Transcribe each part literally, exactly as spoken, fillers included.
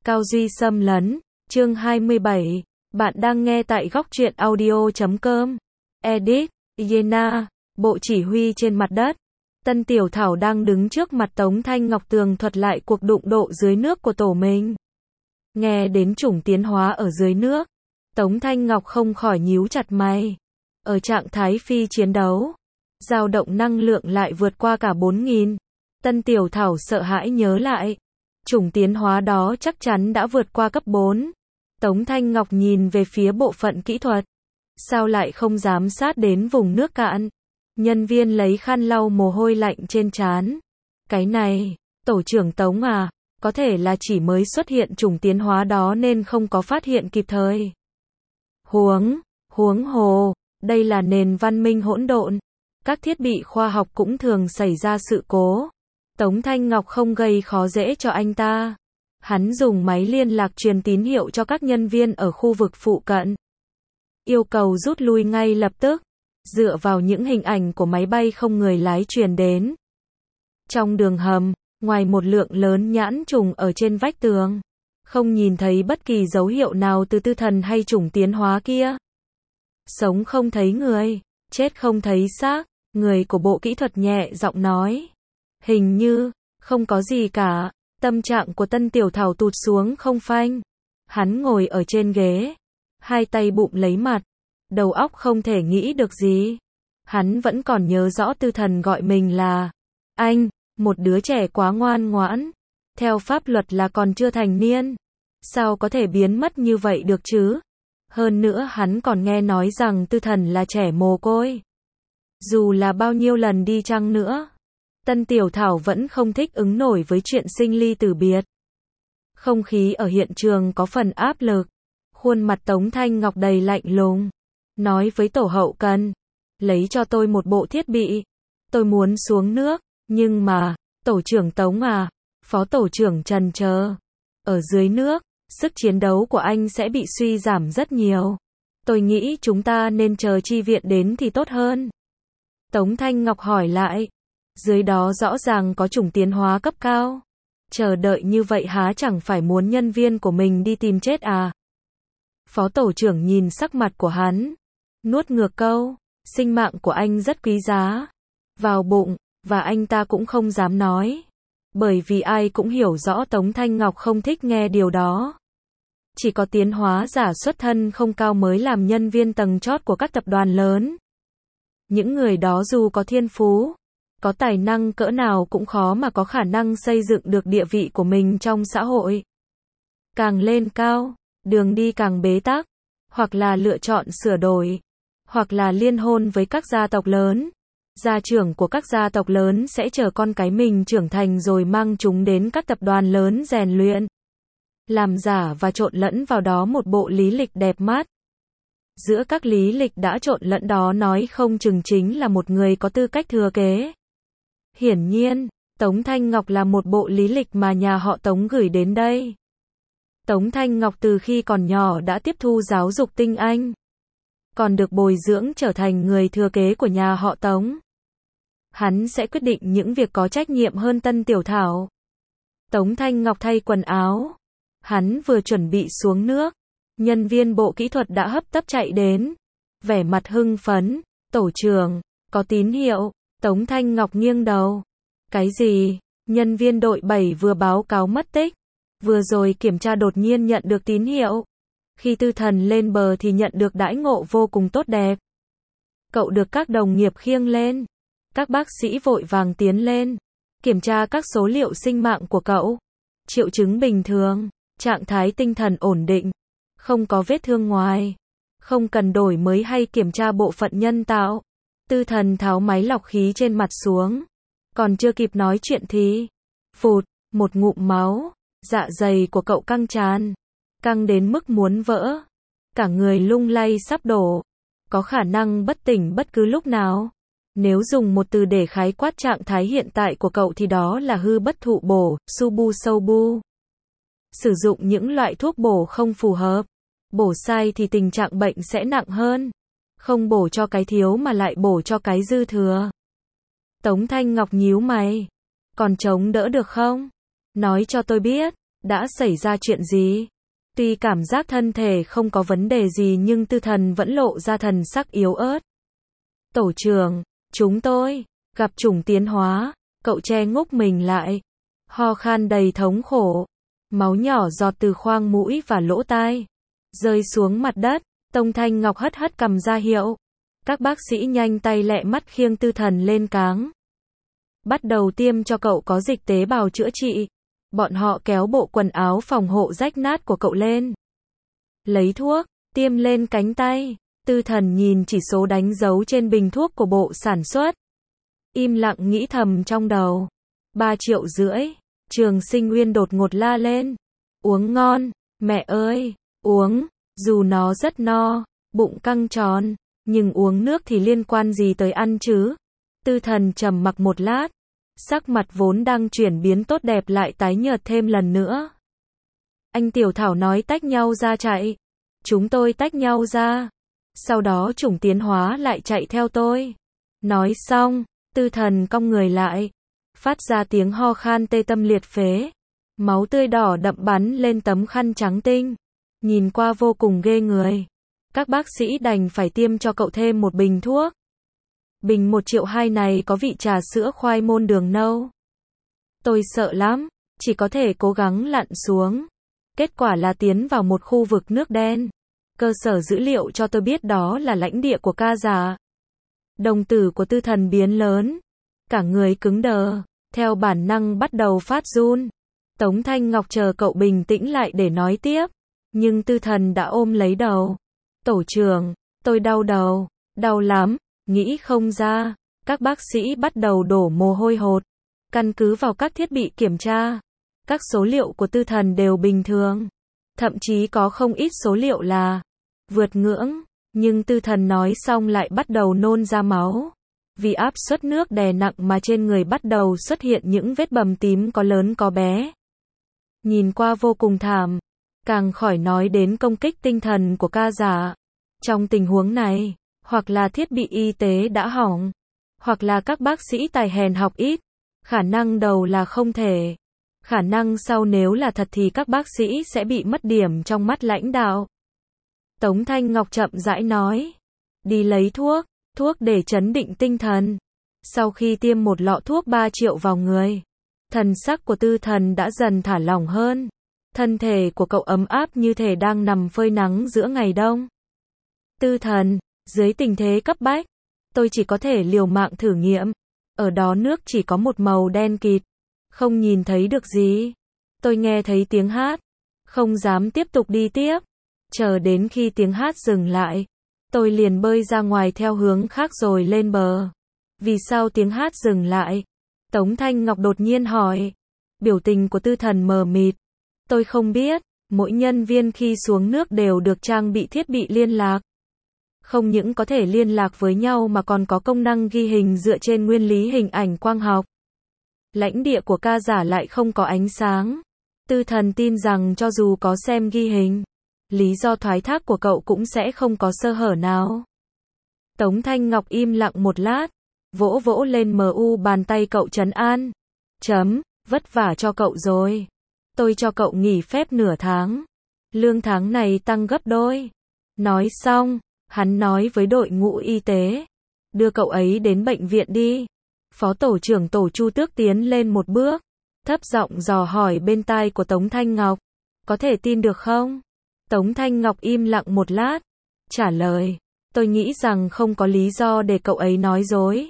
Cao Duy xâm lấn, chương hai mươi bảy, bạn đang nghe tại góc truyện audio chấm com. Edit, Yena, bộ chỉ huy trên mặt đất. Tân Tiểu Thảo đang đứng trước mặt Tống Thanh Ngọc tường thuật lại cuộc đụng độ dưới nước của tổ mình. Nghe đến chủng tiến hóa ở dưới nước, Tống Thanh Ngọc không khỏi nhíu chặt mày. Ở trạng thái phi chiến đấu, dao động năng lượng lại vượt qua cả bốn nghìn. Tân Tiểu Thảo sợ hãi nhớ lại. Chủng tiến hóa đó chắc chắn đã vượt qua cấp bốn. Tống Thanh Ngọc nhìn về phía bộ phận kỹ thuật. Sao lại không dám sát đến vùng nước cạn? Nhân viên lấy khăn lau mồ hôi lạnh trên trán. Cái này, tổ trưởng Tống à, có thể là chỉ mới xuất hiện chủng tiến hóa đó nên không có phát hiện kịp thời. Huống, huống hồ, đây là nền văn minh hỗn độn. Các thiết bị khoa học cũng thường xảy ra sự cố. Tống Thanh Ngọc không gây khó dễ cho anh ta. Hắn dùng máy liên lạc truyền tín hiệu cho các nhân viên ở khu vực phụ cận. Yêu cầu rút lui ngay lập tức, dựa vào những hình ảnh của máy bay không người lái truyền đến. Trong đường hầm, ngoài một lượng lớn nhãn trùng ở trên vách tường, không nhìn thấy bất kỳ dấu hiệu nào từ tư thần hay chủng tiến hóa kia. Sống không thấy người, chết không thấy xác, người của bộ kỹ thuật nhẹ giọng nói. Hình như, không có gì cả. Tâm trạng của Tân Tiểu Thảo tụt xuống không phanh. Hắn ngồi ở trên ghế, hai tay bụng lấy mặt, đầu óc không thể nghĩ được gì. Hắn vẫn còn nhớ rõ tư thần gọi mình là anh, một đứa trẻ quá ngoan ngoãn. Theo pháp luật là còn chưa thành niên. Sao có thể biến mất như vậy được chứ? Hơn nữa hắn còn nghe nói rằng tư thần là trẻ mồ côi. Dù là bao nhiêu lần đi chăng nữa, Tân Tiểu Thảo vẫn không thích ứng nổi với chuyện sinh ly tử biệt. Không khí ở hiện trường có phần áp lực. Khuôn mặt Tống Thanh Ngọc đầy lạnh lùng. Nói với tổ hậu cần, lấy cho tôi một bộ thiết bị. Tôi muốn xuống nước, nhưng mà, tổ trưởng Tống à, phó tổ trưởng trần chờ. Ở dưới nước, sức chiến đấu của anh sẽ bị suy giảm rất nhiều. Tôi nghĩ chúng ta nên chờ chi viện đến thì tốt hơn. Tống Thanh Ngọc hỏi lại. Dưới đó rõ ràng có chủng tiến hóa cấp cao. Chờ đợi như vậy há chẳng phải muốn nhân viên của mình đi tìm chết à? Phó tổ trưởng nhìn sắc mặt của hắn, nuốt ngược câu, sinh mạng của anh rất quý giá. Vào bụng, và anh ta cũng không dám nói. Bởi vì ai cũng hiểu rõ Tống Thanh Ngọc không thích nghe điều đó. Chỉ có tiến hóa giả xuất thân không cao mới làm nhân viên tầng chót của các tập đoàn lớn. Những người đó dù có thiên phú, có tài năng cỡ nào cũng khó mà có khả năng xây dựng được địa vị của mình trong xã hội. Càng lên cao, đường đi càng bế tắc, hoặc là lựa chọn sửa đổi, hoặc là liên hôn với các gia tộc lớn. Gia trưởng của các gia tộc lớn sẽ chờ con cái mình trưởng thành rồi mang chúng đến các tập đoàn lớn rèn luyện. Làm giả và trộn lẫn vào đó một bộ lý lịch đẹp mắt. Giữa các lý lịch đã trộn lẫn đó nói không chừng chính là một người có tư cách thừa kế. Hiển nhiên, Tống Thanh Ngọc là một bộ lý lịch mà nhà họ Tống gửi đến đây. Tống Thanh Ngọc từ khi còn nhỏ đã tiếp thu giáo dục tinh anh, còn được bồi dưỡng trở thành người thừa kế của nhà họ Tống. Hắn sẽ quyết định những việc có trách nhiệm hơn Tân Tiểu Thảo. Tống Thanh Ngọc thay quần áo. Hắn vừa chuẩn bị xuống nước, nhân viên bộ kỹ thuật đã hấp tấp chạy đến. Vẻ mặt hưng phấn, tổ trưởng, có tín hiệu. Tống Thanh Ngọc nghiêng đầu. Cái gì? Nhân viên đội bảy vừa báo cáo mất tích. Vừa rồi kiểm tra đột nhiên nhận được tín hiệu. Khi tư thần lên bờ thì nhận được đãi ngộ vô cùng tốt đẹp. Cậu được các đồng nghiệp khiêng lên. Các bác sĩ vội vàng tiến lên. Kiểm tra các số liệu sinh mạng của cậu. Triệu chứng bình thường. Trạng thái tinh thần ổn định. Không có vết thương ngoài. Không cần đổi mới hay kiểm tra bộ phận nhân tạo. Tư thần tháo máy lọc khí trên mặt xuống. Còn chưa kịp nói chuyện thì, phụt, một ngụm máu. Dạ dày của cậu căng tràn. Căng đến mức muốn vỡ. Cả người lung lay sắp đổ. Có khả năng bất tỉnh bất cứ lúc nào. Nếu dùng một từ để khái quát trạng thái hiện tại của cậu thì đó là hư bất thụ bổ, subu sâu bu. Sử dụng những loại thuốc bổ không phù hợp. Bổ sai thì tình trạng bệnh sẽ nặng hơn. Không bổ cho cái thiếu mà lại bổ cho cái dư thừa. Tống Thanh Ngọc nhíu mày. Còn chống đỡ được không? Nói cho tôi biết. Đã xảy ra chuyện gì? Tuy cảm giác thân thể không có vấn đề gì nhưng Tư Thần vẫn lộ ra thần sắc yếu ớt. Tổ trưởng, chúng tôi gặp chủng tiến hóa. Cậu che ngúc mình lại, ho khan đầy thống khổ. Máu nhỏ giọt từ khoang mũi và lỗ tai, rơi xuống mặt đất. Tông Thanh Ngọc hất hất cằm ra hiệu. Các bác sĩ nhanh tay lẹ mắt khiêng Tư Thần lên cáng. Bắt đầu tiêm cho cậu có dịch tế bào chữa trị. Bọn họ kéo bộ quần áo phòng hộ rách nát của cậu lên. Lấy thuốc, tiêm lên cánh tay. Tư Thần nhìn chỉ số đánh dấu trên bình thuốc của bộ sản xuất. Im lặng nghĩ thầm trong đầu. Ba triệu rưỡi. Trường Sinh Uyên đột ngột la lên. Uống ngon, mẹ ơi, uống. Dù nó rất no, bụng căng tròn, nhưng uống nước thì liên quan gì tới ăn chứ? Tư Thần trầm mặc một lát. Sắc mặt vốn đang chuyển biến tốt đẹp lại tái nhợt thêm lần nữa. Anh Tiểu Thảo nói tách nhau ra chạy. Chúng tôi tách nhau ra. Sau đó chủng tiến hóa lại chạy theo tôi. Nói xong, Tư Thần cong người lại. Phát ra tiếng ho khan tê tâm liệt phế. Máu tươi đỏ đậm bắn lên tấm khăn trắng tinh. Nhìn qua vô cùng ghê người. Các bác sĩ đành phải tiêm cho cậu thêm một bình thuốc. Bình một triệu hai này có vị trà sữa khoai môn đường nâu. Tôi sợ lắm, chỉ có thể cố gắng lặn xuống. Kết quả là tiến vào một khu vực nước đen. Cơ sở dữ liệu cho tôi biết đó là lãnh địa của ca giả. Đồng tử của Tư Thần biến lớn. Cả người cứng đờ, theo bản năng bắt đầu phát run. Tống Thanh Ngọc chờ cậu bình tĩnh lại để nói tiếp. Nhưng Tư Thần đã ôm lấy đầu. Tổ trưởng, tôi đau đầu, đau lắm, nghĩ không ra. Các bác sĩ bắt đầu đổ mồ hôi hột. Căn cứ vào các thiết bị kiểm tra, các số liệu của Tư Thần đều bình thường. Thậm chí có không ít số liệu là vượt ngưỡng. Nhưng Tư Thần nói xong lại bắt đầu nôn ra máu. Vì áp suất nước đè nặng mà trên người bắt đầu xuất hiện những vết bầm tím có lớn có bé. Nhìn qua vô cùng thảm. Càng khỏi nói đến công kích tinh thần của ca giả. Trong tình huống này, hoặc là thiết bị y tế đã hỏng, hoặc là các bác sĩ tài hèn học ít. Khả năng đầu là không thể. Khả năng sau nếu là thật thì các bác sĩ sẽ bị mất điểm trong mắt lãnh đạo. Tống Thanh Ngọc chậm rãi nói. Đi lấy thuốc, thuốc để trấn định tinh thần. Sau khi tiêm một lọ thuốc ba triệu vào người, thần sắc của Tư Thần đã dần thả lỏng hơn. Thân thể của cậu ấm áp như thể đang nằm phơi nắng giữa ngày đông. Tư Thần, dưới tình thế cấp bách, tôi chỉ có thể liều mạng thử nghiệm. Ở đó nước chỉ có một màu đen kịt, không nhìn thấy được gì. Tôi nghe thấy tiếng hát, không dám tiếp tục đi tiếp. Chờ đến khi tiếng hát dừng lại, tôi liền bơi ra ngoài theo hướng khác rồi lên bờ. Vì sao tiếng hát dừng lại? Tống Thanh Ngọc đột nhiên hỏi. Biểu tình của Tư Thần mờ mịt. Tôi không biết, mỗi nhân viên khi xuống nước đều được trang bị thiết bị liên lạc. Không những có thể liên lạc với nhau mà còn có công năng ghi hình dựa trên nguyên lý hình ảnh quang học. Lãnh địa của ca giả lại không có ánh sáng. Tư Thần tin rằng cho dù có xem ghi hình, lý do thoái thác của cậu cũng sẽ không có sơ hở nào. Tống Thanh Ngọc im lặng một lát, vỗ vỗ lên mờ u bàn tay cậu trấn an. Chấm, vất vả cho cậu rồi. Tôi cho cậu nghỉ phép nửa tháng. Lương tháng này tăng gấp đôi. Nói xong, hắn nói với đội ngũ y tế. Đưa cậu ấy đến bệnh viện đi. Phó tổ trưởng tổ Chu Tước tiến lên một bước. Thấp giọng dò hỏi bên tai của Tống Thanh Ngọc. Có thể tin được không? Tống Thanh Ngọc im lặng một lát. Trả lời. Tôi nghĩ rằng không có lý do để cậu ấy nói dối.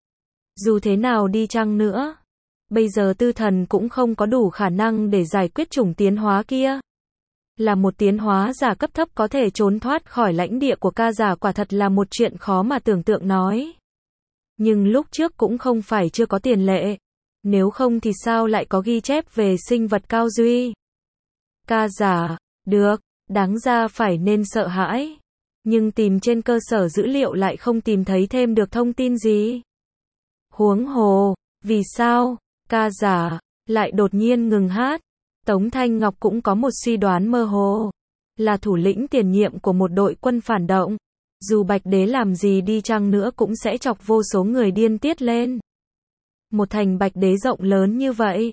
Dù thế nào đi chăng nữa, bây giờ Tư Thần cũng không có đủ khả năng để giải quyết chủng tiến hóa kia. Là một tiến hóa giả cấp thấp có thể trốn thoát khỏi lãnh địa của ca giả quả thật là một chuyện khó mà tưởng tượng nói. Nhưng lúc trước cũng không phải chưa có tiền lệ. Nếu không thì sao lại có ghi chép về sinh vật cao duy? Ca giả, được, đáng ra phải nên sợ hãi. Nhưng tìm trên cơ sở dữ liệu lại không tìm thấy thêm được thông tin gì. Huống hồ, vì sao, ca giả, lại đột nhiên ngừng hát? Tống Thanh Ngọc cũng có một suy đoán mơ hồ. Là thủ lĩnh tiền nhiệm của một đội quân phản động. Dù Bạch Đế làm gì đi chăng nữa cũng sẽ chọc vô số người điên tiết lên. Một thành Bạch Đế rộng lớn như vậy,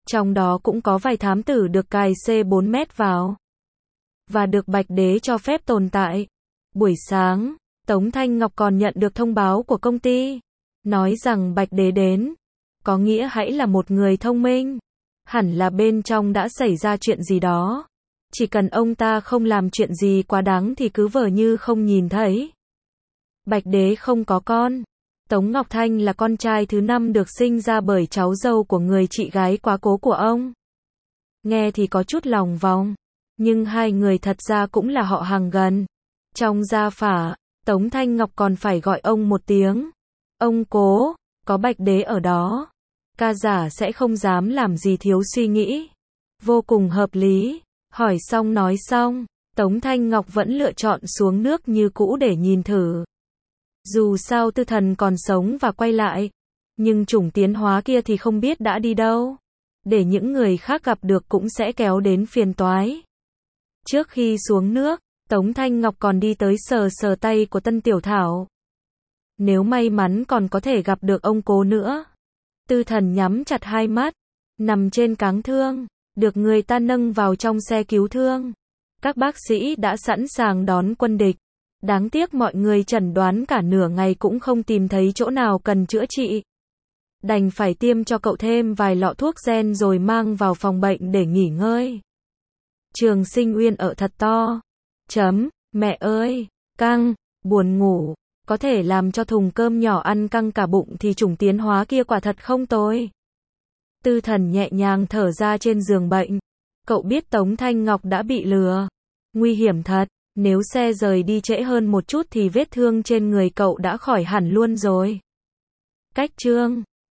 Trong đó cũng có vài thám tử được cài C bốn mét vào. Và được Bạch Đế cho phép tồn tại. Buổi sáng, Tống Thanh Ngọc còn nhận được thông báo của công ty. Nói rằng Bạch Đế đến. Có nghĩa hãy là một người thông minh. Hẳn là bên trong đã xảy ra chuyện gì đó. Chỉ cần ông ta không làm chuyện gì quá đáng thì cứ vờ như không nhìn thấy. Bạch Đế không có con. Tống Ngọc Thanh là con trai thứ năm được sinh ra bởi cháu dâu của người chị gái quá cố của ông. Nghe thì có chút lòng vòng. Nhưng hai người thật ra cũng là họ hàng gần. Trong gia phả, Tống Thanh Ngọc còn phải gọi ông một tiếng. Ông cố, có Bạch Đế ở đó. Ca giả sẽ không dám làm gì thiếu suy nghĩ. Vô cùng hợp lý. Hỏi xong nói xong, Tống Thanh Ngọc vẫn lựa chọn xuống nước như cũ để nhìn thử. Dù sao Tư Thần còn sống và quay lại. Nhưng chủng tiến hóa kia thì không biết đã đi đâu. Để những người khác gặp được cũng sẽ kéo đến phiền toái. Trước khi xuống nước, Tống Thanh Ngọc còn đi tới sờ sờ tay của Tân Tiểu Thảo. Nếu may mắn còn có thể gặp được ông cố nữa. Tư Thần nhắm chặt hai mắt, nằm trên cáng thương, được người ta nâng vào trong xe cứu thương. Các bác sĩ đã sẵn sàng đón quân địch. Đáng tiếc mọi người chẩn đoán cả nửa ngày cũng không tìm thấy chỗ nào cần chữa trị. Đành phải tiêm cho cậu thêm vài lọ thuốc gen rồi mang vào phòng bệnh để nghỉ ngơi. Trường Sinh Uyên ở thật to. Chấm, mẹ ơi, căng, buồn ngủ. Có thể làm cho thùng cơm nhỏ ăn căng cả bụng thì chủng tiến hóa kia quả thật không tồi. Tư Thần nhẹ nhàng thở ra trên giường bệnh. Cậu biết Tống Thanh Ngọc đã bị lừa. Nguy hiểm thật, nếu xe rời đi trễ hơn một chút thì vết thương trên người cậu đã khỏi hẳn luôn rồi. Cách chương